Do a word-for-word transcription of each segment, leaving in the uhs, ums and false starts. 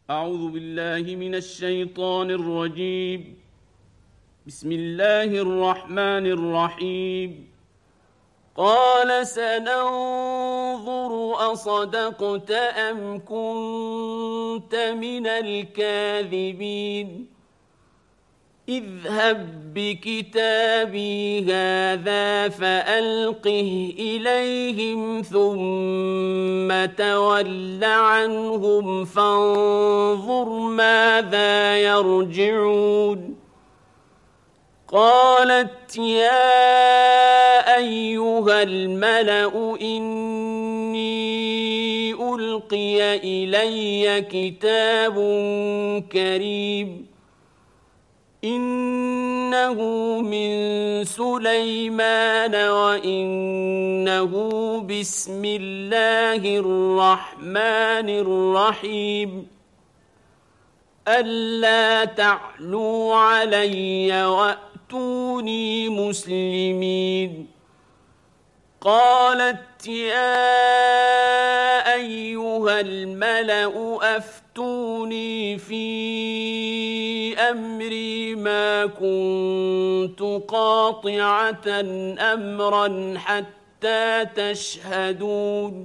أعوذ بالله من الشيطان الرجيم. بسم الله الرحمن الرحيم. قال سننظر أصدقت أم كنت من الكاذبين اذهب بكتابي هذا فألقه إليهم ثم تول عنهم فانظر ماذا يرجعون قالت يا أيها الملأ إني ألقي إلي كتاب كريم إنه من سليمان وإنه بسم الله الرحمن الرحيم ألا تعلوا علي وأتوني مسلمين قالت يا أيها الملأ أفتوني في أمري ما كنت قاطعة أمرا حتى تشهدون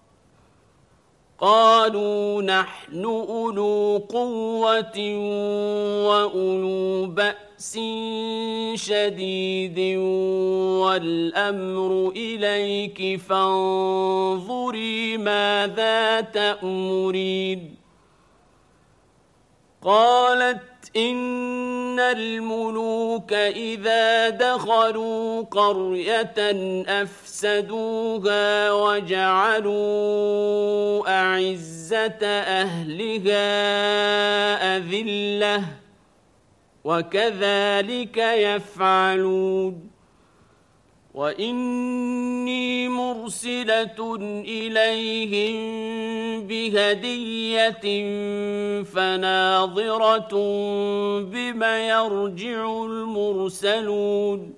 قالوا نحن أولو قوة وأولو بأس شديد والأمر إليك فانظري ماذا تأمرين قالت إن الملوك إذا دخلوا قرية أفسدوها وجعلوا أعزة أهلها أذلة وكذلك يفعلون وإني مرسلة إليهم بهدية فناظرة بما يرجع المرسلون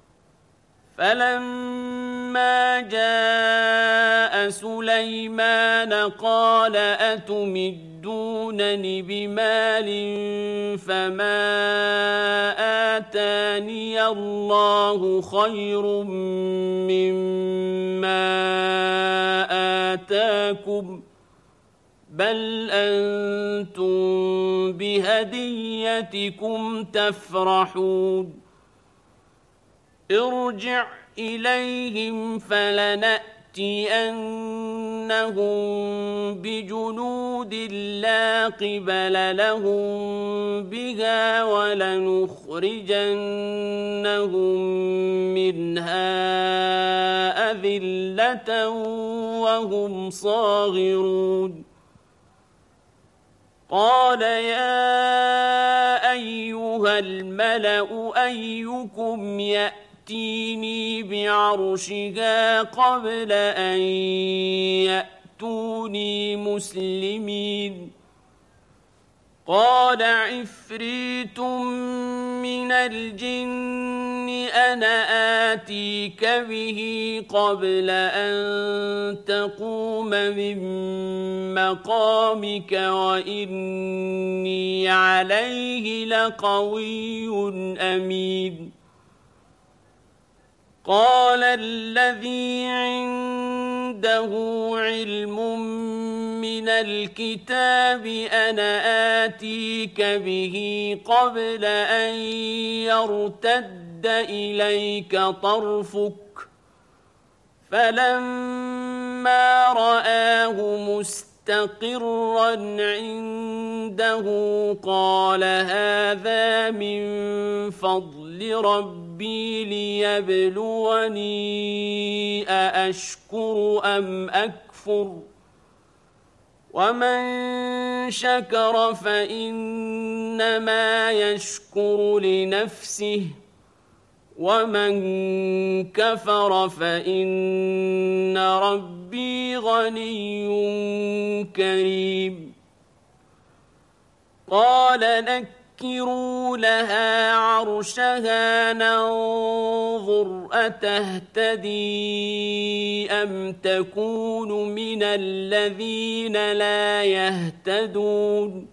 فلما جاء سليمان قال أتمدونني بمال فما آتاني الله خير مما آتاكم بل أنتم بهديتكم تفرحون ارجع إليهم فلنأتينهم بجنود لا قبل لهم بها ولنخرجنهم منها أذلة وهم صاغرون قال يا أيها الملأ أيكم يأتيني بعرشها قبل أن يأتوني مسلمين قال عفريت من الجن أنا آتيك به قبل أن تقوم من مقامك وإني عليه لقوي أمين قال الذي عنده علم من الكتاب أنا آتيك به قبل أن يرتد إليك طرفك فلما رآه مستقرا عنده قال هذا من فضل ربي ليبلوني أأشكر أم أكفر ومن شكر فإنما يشكر لنفسه ومن كفر فإن ربي غني كريم قال سَخِّرُوا لَهَا عَرْشَهَا نَنظُرْ أَتَهْتَدِي أَمْ تَكُونُ مِنَ الَّذِينَ لَا يَهْتَدُونَ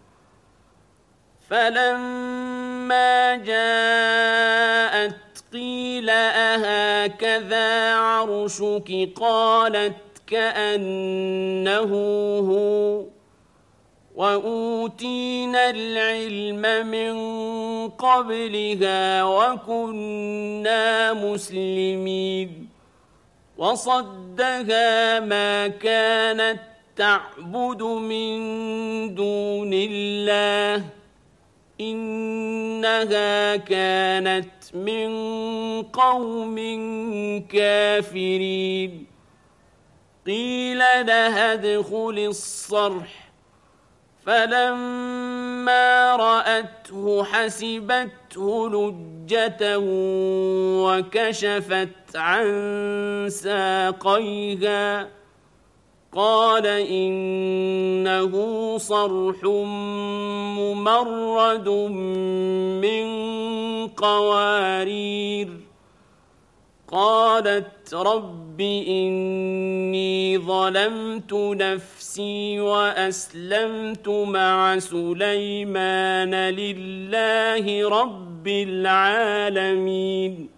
فَلَمَّا جَاءَتْ قِيلَ أَهَكَذَا عَرْشُكِ قَالَتْ كَأَنَّهُ هُوَ وَأُوتِينَا الْعِلْمَ مِنْ قَبْلِهَا وَكُنَّا مُسْلِمِينَ وَصَدَّهَا مَا كَانَتْ تَعْبُدُ مِنْ دُونِ اللَّهِ إِنَّهَا كَانَتْ مِنْ قَوْمٍ كَافِرِينَ قِيلَ لَهَا ادْخُلِي الصَّرْحَ فَلَمَّا رَأَتْهُ حَسِبَتْهُ لُجَّةً وَكَشَفَتْ عَنْ سَاقَيْهَا قَالَ إِنَّهُ صَرْحٌ مُّمَرَّدٌ مِّن قَوَارِيرَ قالت رب إني ظلمت نفسي وأسلمت مع سليمان لله رب العالمين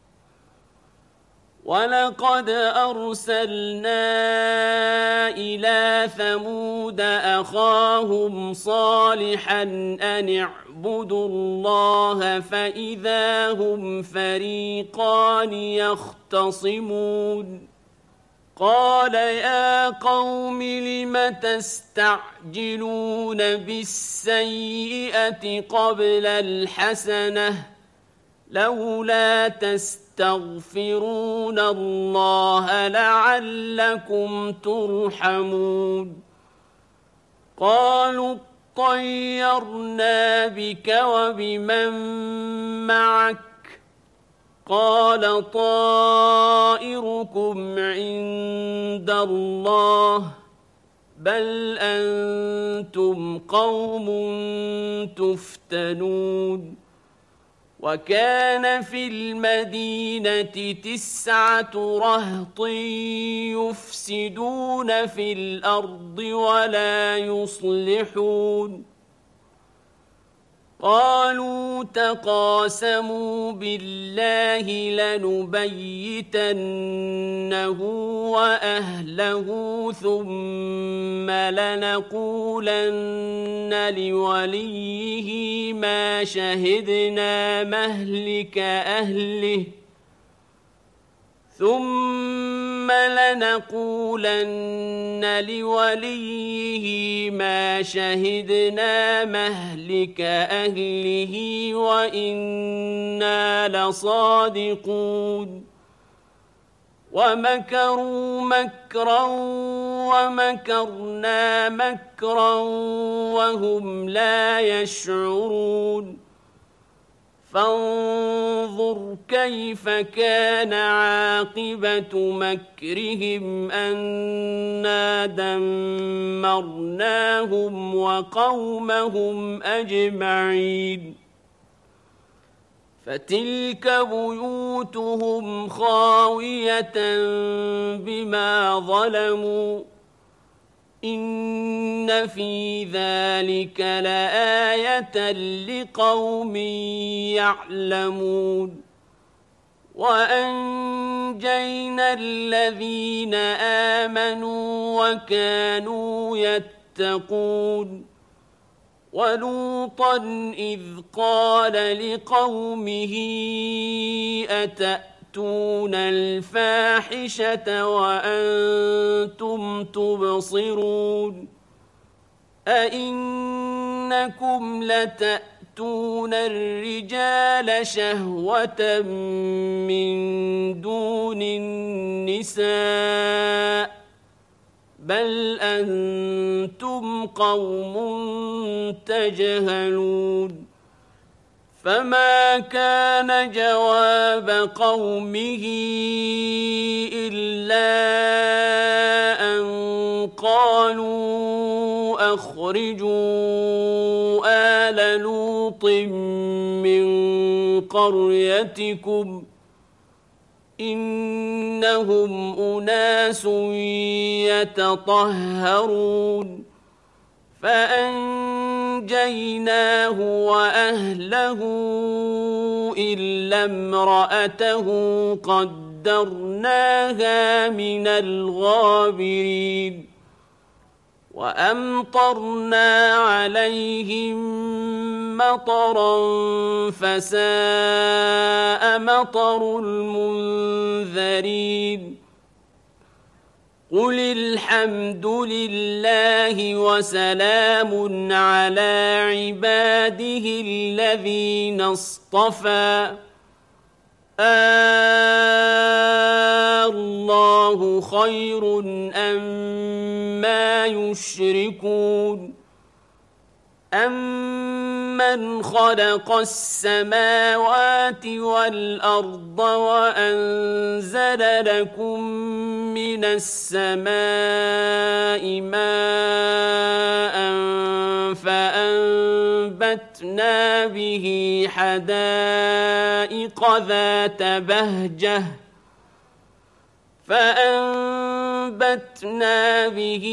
ولقد أرسلنا إلى ثمود أخاهم صالحا أن اعبدوا الله فإذا هم فريقان يختصمون قال يا قوم لم تستعجلون بالسيئة قبل الحسنة لولا تستغفرون الله لعلكم ترحمون قالوا طيرنا بك وبمن معك قال طائركم عند الله بل أنتم قوم تفتنون وكان في المدينة تسعة رهط يفسدون في الأرض ولا يصلحون قالوا تقاسموا بالله لنبيتنه وأهله ثم لنقولن لوليه ما شهدنا مهلك أهله ثم لنقولن لوليه ما شهدنا مهلك أهله وإنا لصادقون ومكروا مكرا ومكرنا مكرا وهم لا يشعرون فانظر كيف كان عاقبة مكرهم أنا دمرناهم وقومهم أجمعين فتلك بيوتهم خاوية بما ظلموا إن في ذلك لآية لقوم يعلمون وأنجينا الذين آمنوا وكانوا يتقون ولوطا إذ قال لقومه أتأتون الفاحشة وأنتم تبصرون أئنكم لتأتون الرجال شهوة من دون النساء بل أنتم قوم تجهلون فما كان جواب قومه إلا أن قالوا أخرجوا آل لوط من قريتكم إنهم أناس يتطهرون فأنجيناه وأهله إلا امرأته قدرناها من الغابرين وأمطرنا عليهم مطرا فساء مطر المنذرين قل الحمد لله وسلام على عباده الذين اصطفى الله خير أما يشركون أمن خلق السماوات والأرض وأنزل لكم من السماء ماء فأنبتنا به حدائق ذات بهجة فأنبتنا به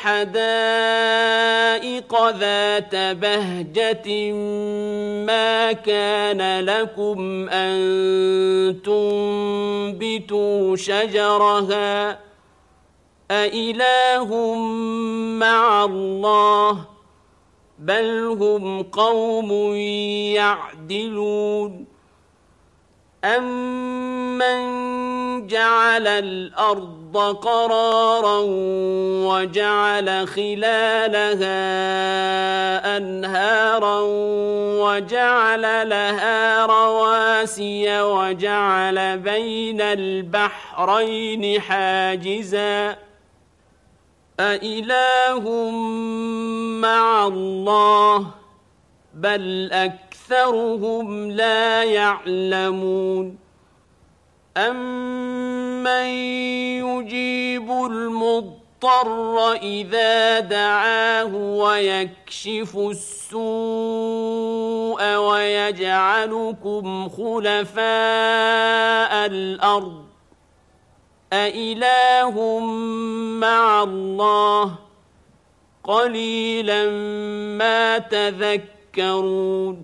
حدائق ذات بهجة ما كان لكم أن تنبتوا شجرها أإله مع الله بل هم قوم يعدلون أمن جعل الأرض قرارا وجعل خلالها أنهارا وجعل لها رواسي وجعل بين البحرين حاجزا أإله مع الله بل أكثرهم لا يعلمون أمن يجيب المضطر إذا دعاه ويكشف السوء ويجعلكم خلفاء الأرض أإله مع الله قليلا ما تذكرون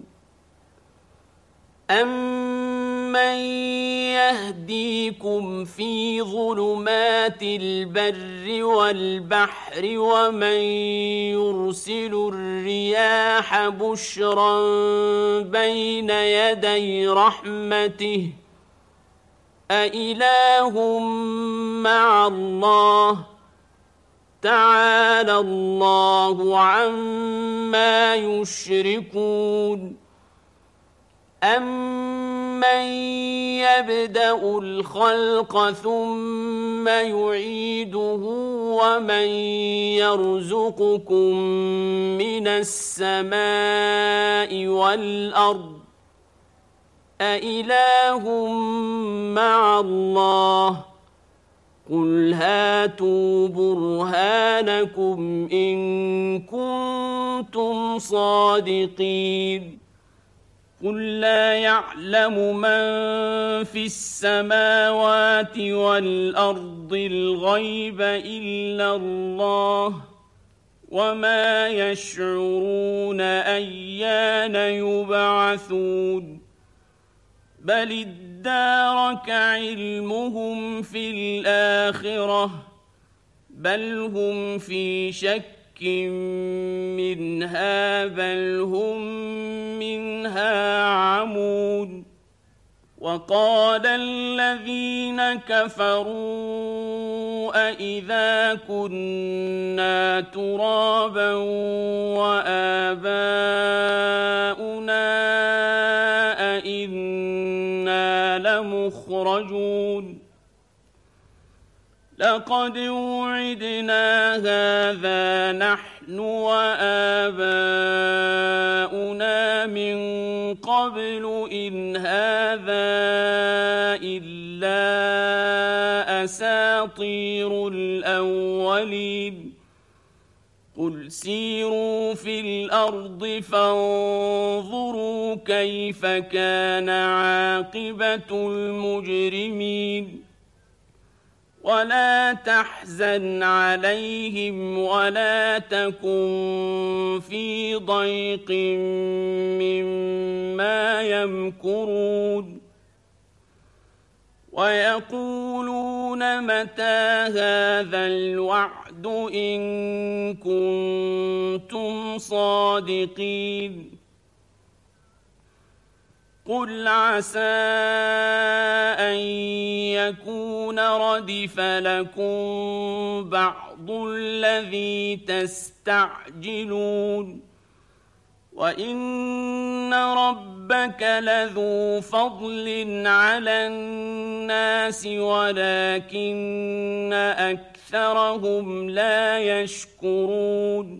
أمن يهديكم في ظلمات البر والبحر ومن يرسل الرياح بشرا بين يدي رحمته أإله مع الله تعالى الله عما يشركون أمن يبدأ الخلق ثم يعيده ومن يرزقكم من السماء والأرض أإله مع الله قل هاتوا برهانكم إن كنتم صادقين قل لا يعلم من في السماوات والأرض الغيب إلا الله وما يشعرون أيان يبعثون بل ادارك علمهم في الآخرة بل هم في شك منها بل هم منها عمون وقال الذين كفروا أإذا كنا ترابا وآباؤنا أإنا لمخرجون لقد وعدنا هذا نحن وآباؤنا من قبل إن هذا إلا أساطير الأولين قل سيروا في الأرض فانظروا كيف كان عاقبة المجرمين ولا تحزن عليهم ولا تكن في ضيق مما يمكرون ويقولون متى هذا الوعد إن كنتم صادقين قل عسى أن يكون ردف لكم بعض الذي تستعجلون وإن ربك لذو فضل على الناس ولكن أكثرهم لا يشكرون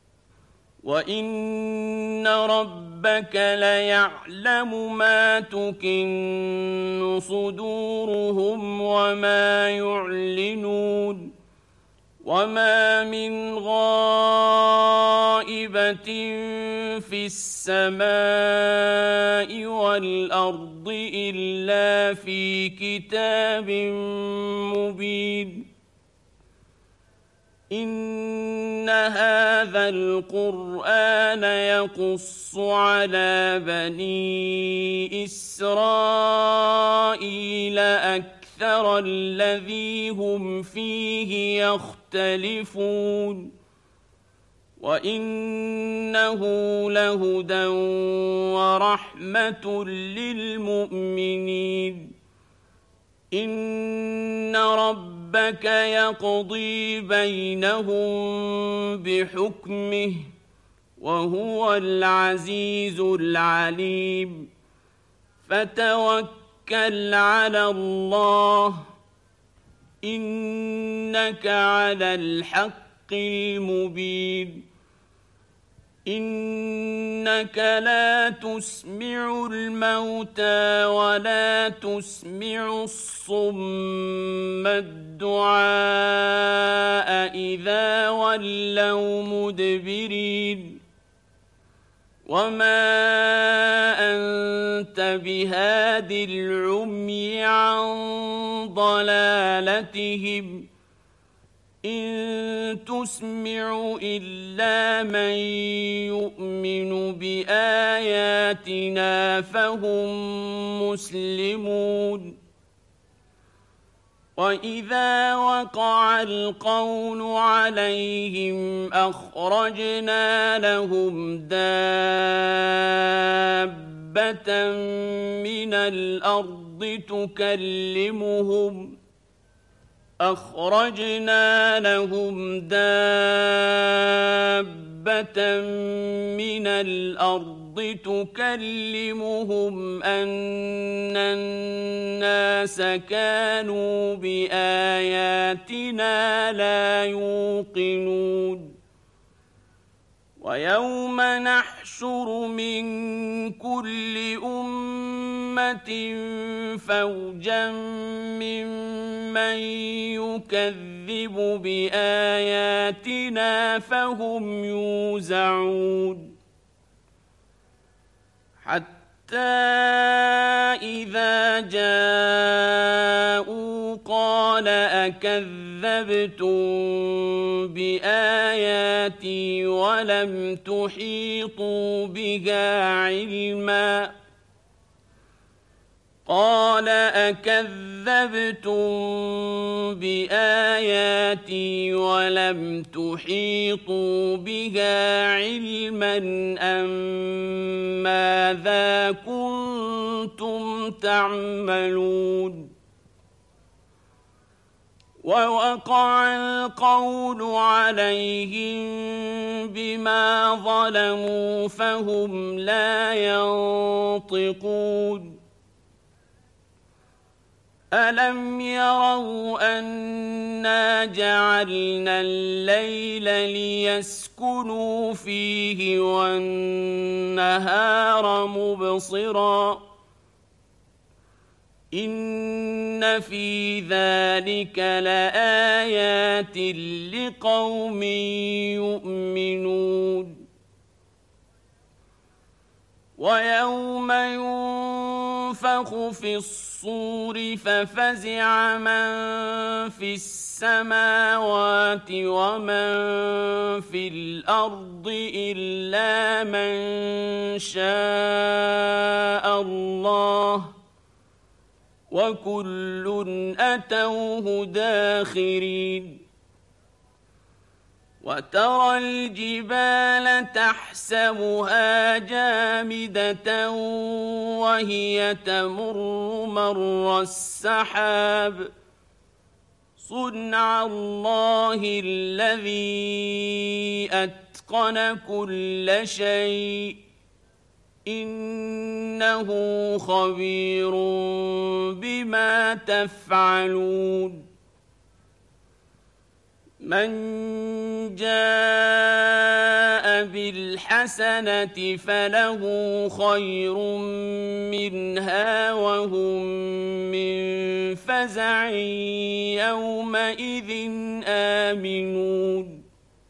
وإن ربك ليعلم ما تكن صدورهم وما يعلنون وما من غائبة في السماء والأرض إلا في كتاب مبين إن هذا القرآن يقص على بني إسرائيل أكثر الذي هم فيه يختلفون وإنه لهدى ورحمة للمؤمنين إن ربك يقضي بينهم بحكمه وهو العزيز العليم فتوكل على الله إنك على الحق المبين إنك لا تسمع الموتى ولا تسمع الصم الدعاء إذا ولوا مدبرين وما أنت بهاد العمي عن ضلالتهم إن تسمع إلا من يؤمن بآياتنا فهم مسلمون وإذا وقع القول عليهم أخرجنا لهم دابة من الأرض تكلمهم أخرجنا لهم دابة من الأرض تكلمهم أن الناس كانوا بآياتنا لا يوقنون ويوم نحشر من كل أمة فوجا ممن يكذب بآياتنا فهم يوزعون حتى إذا جاءوا قال أكذبتم بآياتي ولم تحيطوا بها علما قال أكذبتم بآياتي ولم تحيطوا بها علما أم ماذا كنتم تعملون ووقع القول عليهم بما ظلموا فهم لا ينطقون ألم يروا أنا جعلنا الليل ليسكنوا فيه والنهار مبصرا إن في ذلك لآيات لقوم يؤمنون ويوم ينفخ في الصور ففزع من في السماوات ومن في الأرض إلا من شاء الله وكل أتوه داخرين وترى الجبال تحسبها جامدة وهي تمر مر السحاب صنع الله الذي أتقن كل شيء إنه خبير بما تفعلون من جاء بالحسنة فله خير منها وهم من فزع يومئذ آمنون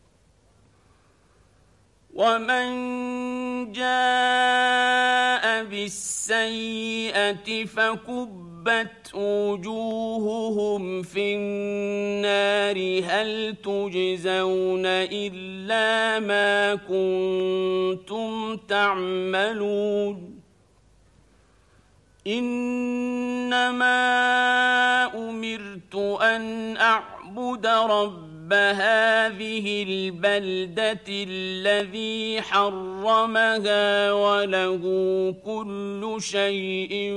ومن جاء بالسيئة فكبت وجوههم في النار هل تجزون إلا ما كنتم تعملون إنما أمرت أن أعبد ربي هذه البلدة الذي حرمها وله كل شيء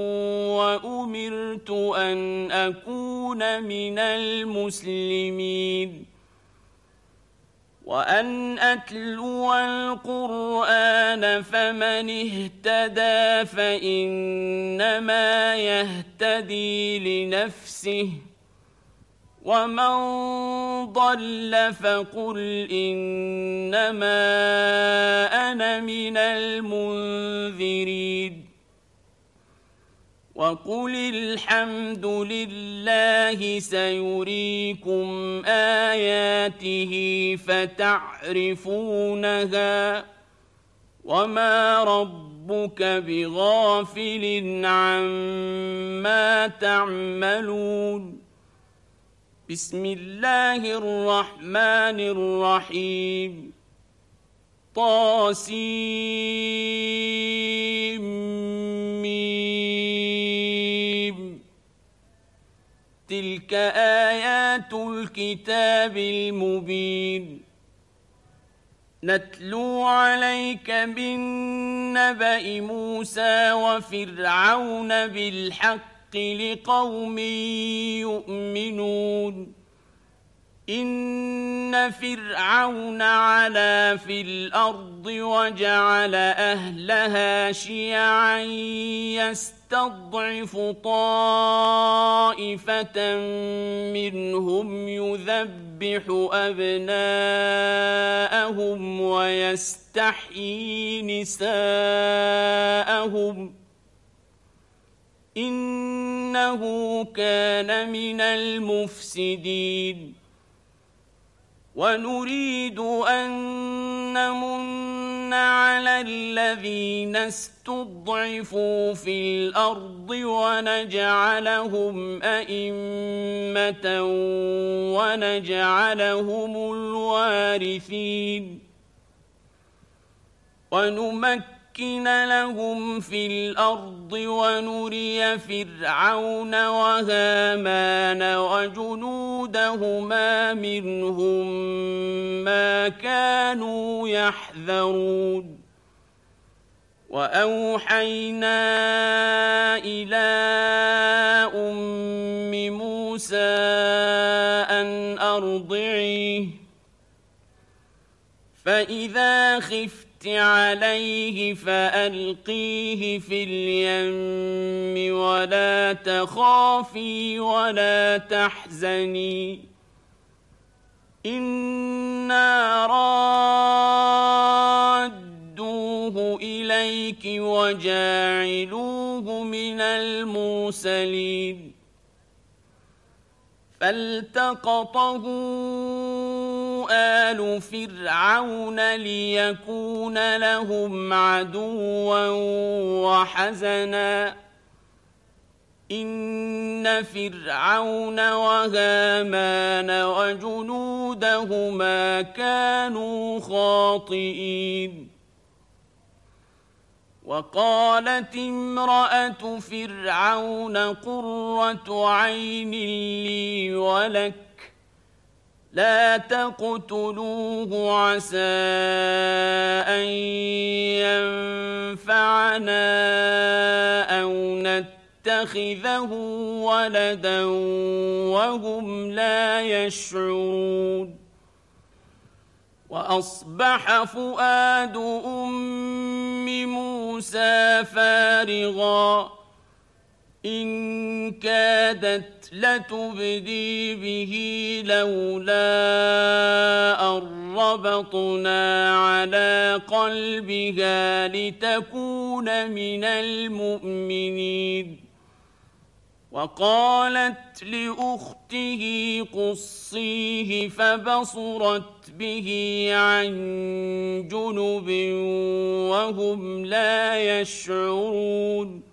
وأمرت أن أكون من المسلمين وأن أتلو القرآن فمن اهتدى فإنما يهتدي لنفسه ومن ضل فقل إنما أنا من المنذرين وقل الحمد لله سيريكم آياته فتعرفونها وما ربك بغافل عما تعملون بسم الله الرحمن الرحيم طاسيم تلك آيات الكتاب المبين نتلو عليك بالنبأ موسى وفرعون بالحق لقوم يؤمنون إن فرعون علا في الأرض وجعل أهلها شيعا يستضعف طائفة منهم يذبح أبناءهم ويستحيي نساءهم إنه كان من المفسدين ونريد أن نمن على الذين استضعفوا في الأرض ونجعلهم أئمة ونجعلهم الوارثين ونمكن لهم في الأرض ونري فرعون وهامان وجنودهما منهم ما كانوا يحذرون وأوحينا إلى أم موسى أن أرضعيه فإذا خفت عليه فألقيه في اليم ولا تخافي ولا تحزني إنا رادوه إليك وجاعلوه فاتخذوه من المرسلين فالتقطه آل فرعون ليكون لهم عدوا وحزنا إن فرعون وهامان وجنودهما كانوا خاطئين وقالت امرأة فرعون قرة عين لي ولك لا تقتلوه عسى أن ينفعنا أو نتخذه ولدا وهم لا يشعرون وأصبح فؤاد أم موسى فارغا إن كادت لتبدي به لولا أن ربطنا على قلبها لتكون من المؤمنين وقالت لأخته قصيه فبصرت به عن جنب وهم لا يشعرون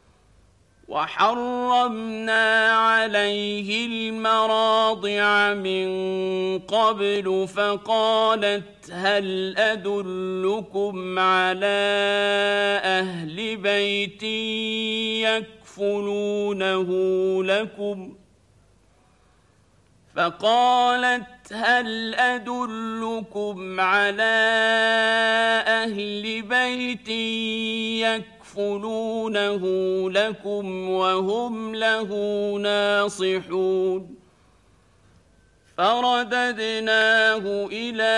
وحرمنا عليه المراضع من قبل فقالت هل أدلكم على أهل بيت يكفلونه لكم فقالت هل أدلكم على أهل بيت يكفلونه لكم وهم له ناصحون فرددناه إلى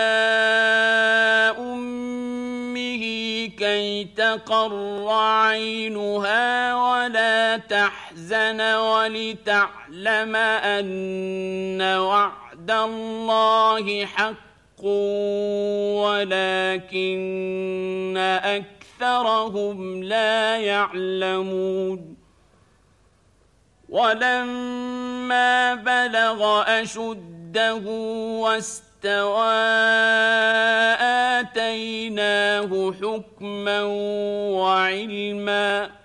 أمه كي تقر عينها ولا تحزن ولتعلم أن وعد الله حق ولكن أكثرهم لا يعلمون ولما بلغ أشده واستوى آتيناه حكما وعلما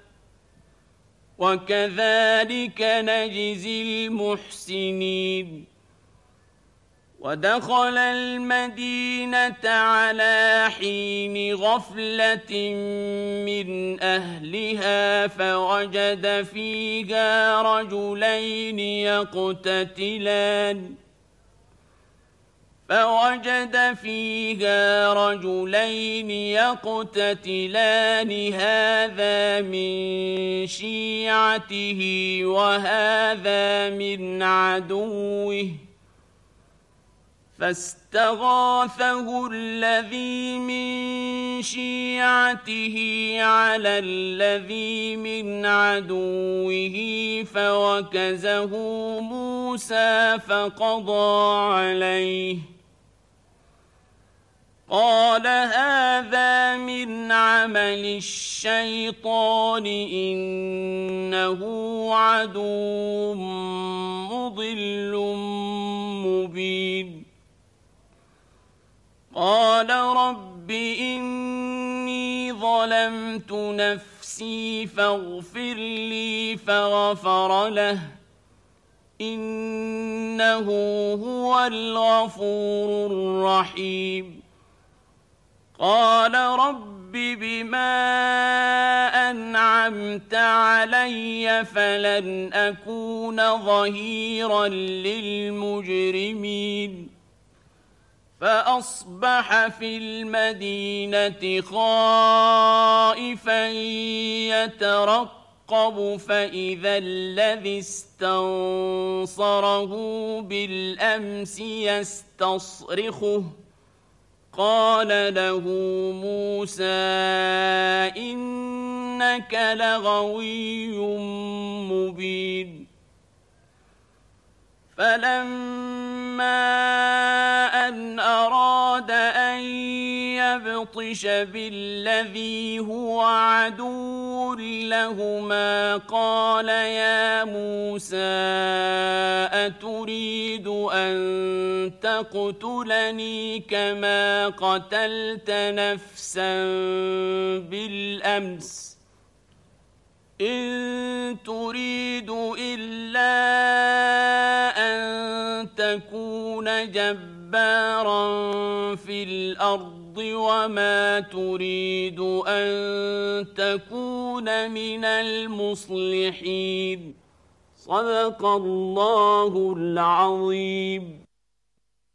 وكذلك نجزي المحسنين ودخل المدينة على حين غفلة من أهلها فوجد فيها رجلين يقتتلان فوجد فيها رجلين يقتتلان هذا من شيعته وهذا من عدوه فاستغاثه الذي من شيعته على الذي من عدوه فوكزه موسى فقضى عليه قال هذا من عمل الشيطان إنه عدو مضل مبين قال رب إني ظلمت نفسي فاغفر لي فغفر له إنه هو الغفور الرحيم قال رب بما أنعمت علي فلن أكون ظهيرا للمجرمين فأصبح في المدينة خائفا يترقب فإذا الذي استنصره بالأمس يستصرخه قال له موسى إنك لغوي مبين فلما أن أراد أن فيبطش بالذي هو عدو لهما قال يا موسى أتريد أن تقتلني كما قتلت نفسا بالأمس إن تريد إلا أن تكون جبارا في الأرض وما تريد أن تكون من المصلحين صدق الله العظيم.